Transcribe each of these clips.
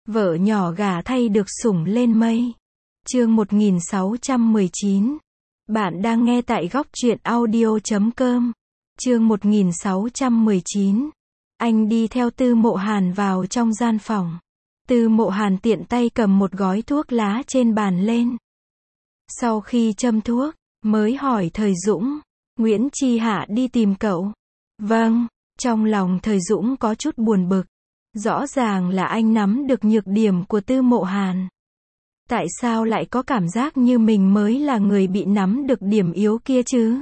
Vợ nhỏ gả thay được sủng lên mây. Chương 1619. Bạn đang nghe tại góc truyện audio.com. Chương 1619. Anh đi theo Tư Mộ Hàn vào trong gian phòng. Tư Mộ Hàn tiện tay cầm một gói thuốc lá trên bàn lên. Sau khi châm thuốc, mới hỏi Thời Dũng, Nguyễn Chi Hạ đi tìm cậu. Vâng, trong lòng Thời Dũng có chút buồn bực. Rõ ràng là anh nắm được nhược điểm của Tư Mộ Hàn. Tại sao lại có cảm giác như mình mới là người bị nắm được điểm yếu kia chứ?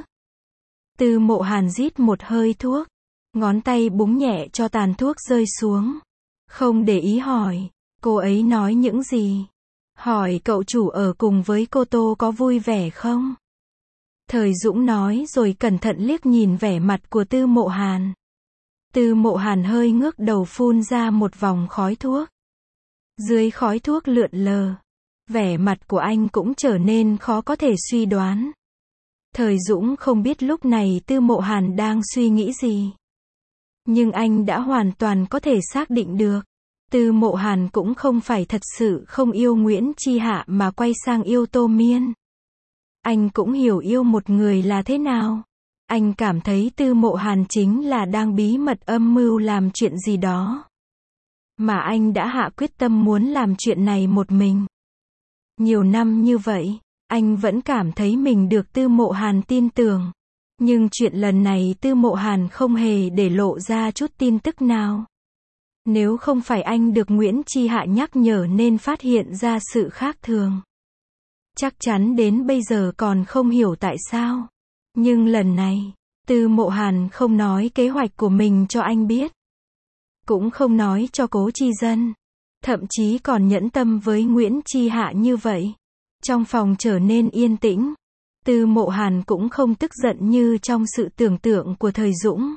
Tư Mộ Hàn rít một hơi thuốc, ngón tay búng nhẹ cho tàn thuốc rơi xuống. Không để ý hỏi, cô ấy nói những gì? Hỏi cậu chủ ở cùng với cô Tô có vui vẻ không? Thời Dũng nói rồi cẩn thận liếc nhìn vẻ mặt của Tư Mộ Hàn. Tư Mộ Hàn hơi ngước đầu phun ra một vòng khói thuốc. Dưới khói thuốc lượn lờ, vẻ mặt của anh cũng trở nên khó có thể suy đoán. Thời Dũng không biết lúc này Tư Mộ Hàn đang suy nghĩ gì. Nhưng anh đã hoàn toàn có thể xác định được. Tư Mộ Hàn cũng không phải thật sự không yêu Nguyễn Chi Hạ mà quay sang yêu Tô Miên. Anh cũng hiểu yêu một người là thế nào. Anh cảm thấy Tư Mộ Hàn chính là đang bí mật âm mưu làm chuyện gì đó. Mà anh đã hạ quyết tâm muốn làm chuyện này một mình. Nhiều năm như vậy, anh vẫn cảm thấy mình được Tư Mộ Hàn tin tưởng. Nhưng chuyện lần này Tư Mộ Hàn không hề để lộ ra chút tin tức nào. Nếu không phải anh được Nguyễn Chi Hạ nhắc nhở nên phát hiện ra sự khác thường. Chắc chắn đến bây giờ còn không hiểu tại sao. Nhưng lần này, Tư Mộ Hàn không nói kế hoạch của mình cho anh biết. Cũng không nói cho Cố Chi Dân. Thậm chí còn nhẫn tâm với Nguyễn Chi Hạ như vậy. Trong phòng trở nên yên tĩnh. Tư Mộ Hàn cũng không tức giận như trong sự tưởng tượng của Thời Dũng.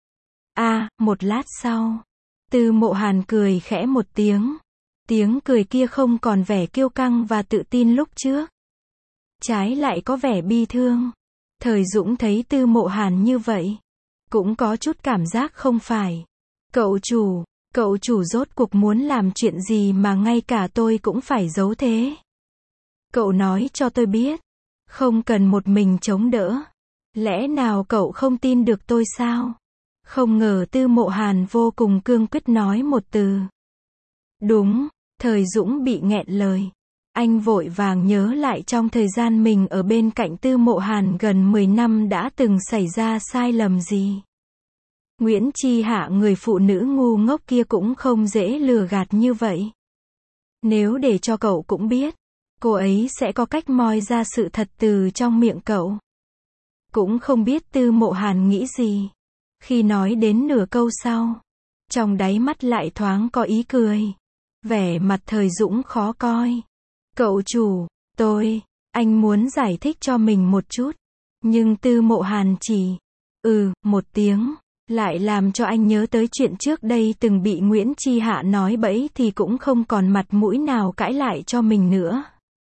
Một lát sau, Tư Mộ Hàn cười khẽ một tiếng. Tiếng cười kia không còn vẻ kiêu căng và tự tin lúc trước. Trái lại có vẻ bi thương. Thời Dũng thấy Tư Mộ Hàn như vậy, cũng có chút cảm giác không phải. Cậu chủ rốt cuộc muốn làm chuyện gì mà ngay cả tôi cũng phải giấu thế? Cậu nói cho tôi biết, không cần một mình chống đỡ. Lẽ nào cậu không tin được tôi sao? Không ngờ Tư Mộ Hàn vô cùng cương quyết nói một từ. Đúng, Thời Dũng bị nghẹn lời. Anh vội vàng nhớ lại trong thời gian mình ở bên cạnh Tư Mộ Hàn gần 10 năm đã từng xảy ra sai lầm gì. Nguyễn Chi Hạ người phụ nữ ngu ngốc kia cũng không dễ lừa gạt như vậy. Nếu để cho cậu cũng biết, cô ấy sẽ có cách moi ra sự thật từ trong miệng cậu. Cũng không biết Tư Mộ Hàn nghĩ gì. Khi nói đến nửa câu sau, trong đáy mắt lại thoáng có ý cười. Vẻ mặt Thời Dũng khó coi. Cậu chủ, anh muốn giải thích cho mình một chút. Nhưng Tư Mộ Hàn chỉ, một tiếng, lại làm cho anh nhớ tới chuyện trước đây từng bị Nguyễn Chi Hạ nói bẫy thì cũng không còn mặt mũi nào cãi lại cho mình nữa.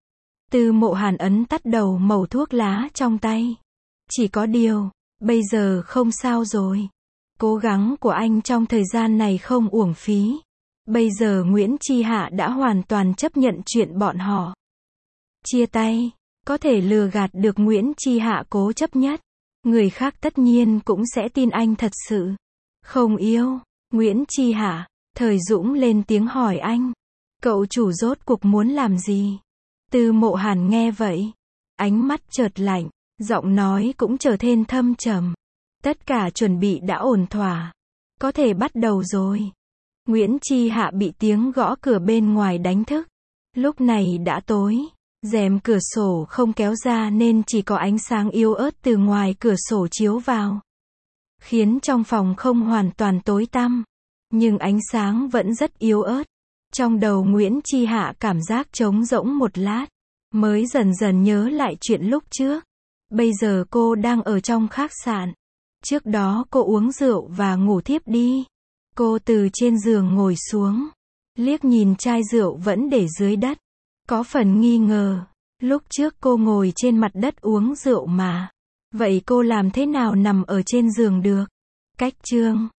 Tư Mộ Hàn ấn tắt đầu mẩu thuốc lá trong tay. Chỉ có điều, bây giờ không sao rồi. Cố gắng của anh trong thời gian này không uổng phí. Bây giờ Nguyễn Chi Hạ đã hoàn toàn chấp nhận chuyện bọn họ chia tay. Có thể lừa gạt được Nguyễn Chi Hạ cố chấp nhất. Người khác tất nhiên cũng sẽ tin anh thật sự không yêu Nguyễn Chi Hạ. Thời Dũng lên tiếng hỏi anh. Cậu chủ rốt cuộc muốn làm gì? Tư Mộ Hàn nghe vậy, ánh mắt chợt lạnh, giọng nói cũng trở thêm thâm trầm. Tất cả chuẩn bị đã ổn thỏa. Có thể bắt đầu rồi. Nguyễn Chi Hạ bị tiếng gõ cửa bên ngoài đánh thức. Lúc này đã tối. Rèm cửa sổ không kéo ra nên chỉ có ánh sáng yếu ớt từ ngoài cửa sổ chiếu vào. Khiến trong phòng không hoàn toàn tối tăm. Nhưng ánh sáng vẫn rất yếu ớt. Trong đầu Nguyễn Chi Hạ cảm giác trống rỗng một lát. Mới dần dần nhớ lại chuyện lúc trước. Bây giờ cô đang ở trong khách sạn. Trước đó cô uống rượu và ngủ thiếp đi. Cô từ trên giường ngồi xuống. Liếc nhìn chai rượu vẫn để dưới đất. Có phần nghi ngờ. Lúc trước cô ngồi trên mặt đất uống rượu mà. Vậy cô làm thế nào nằm ở trên giường được? Cách chương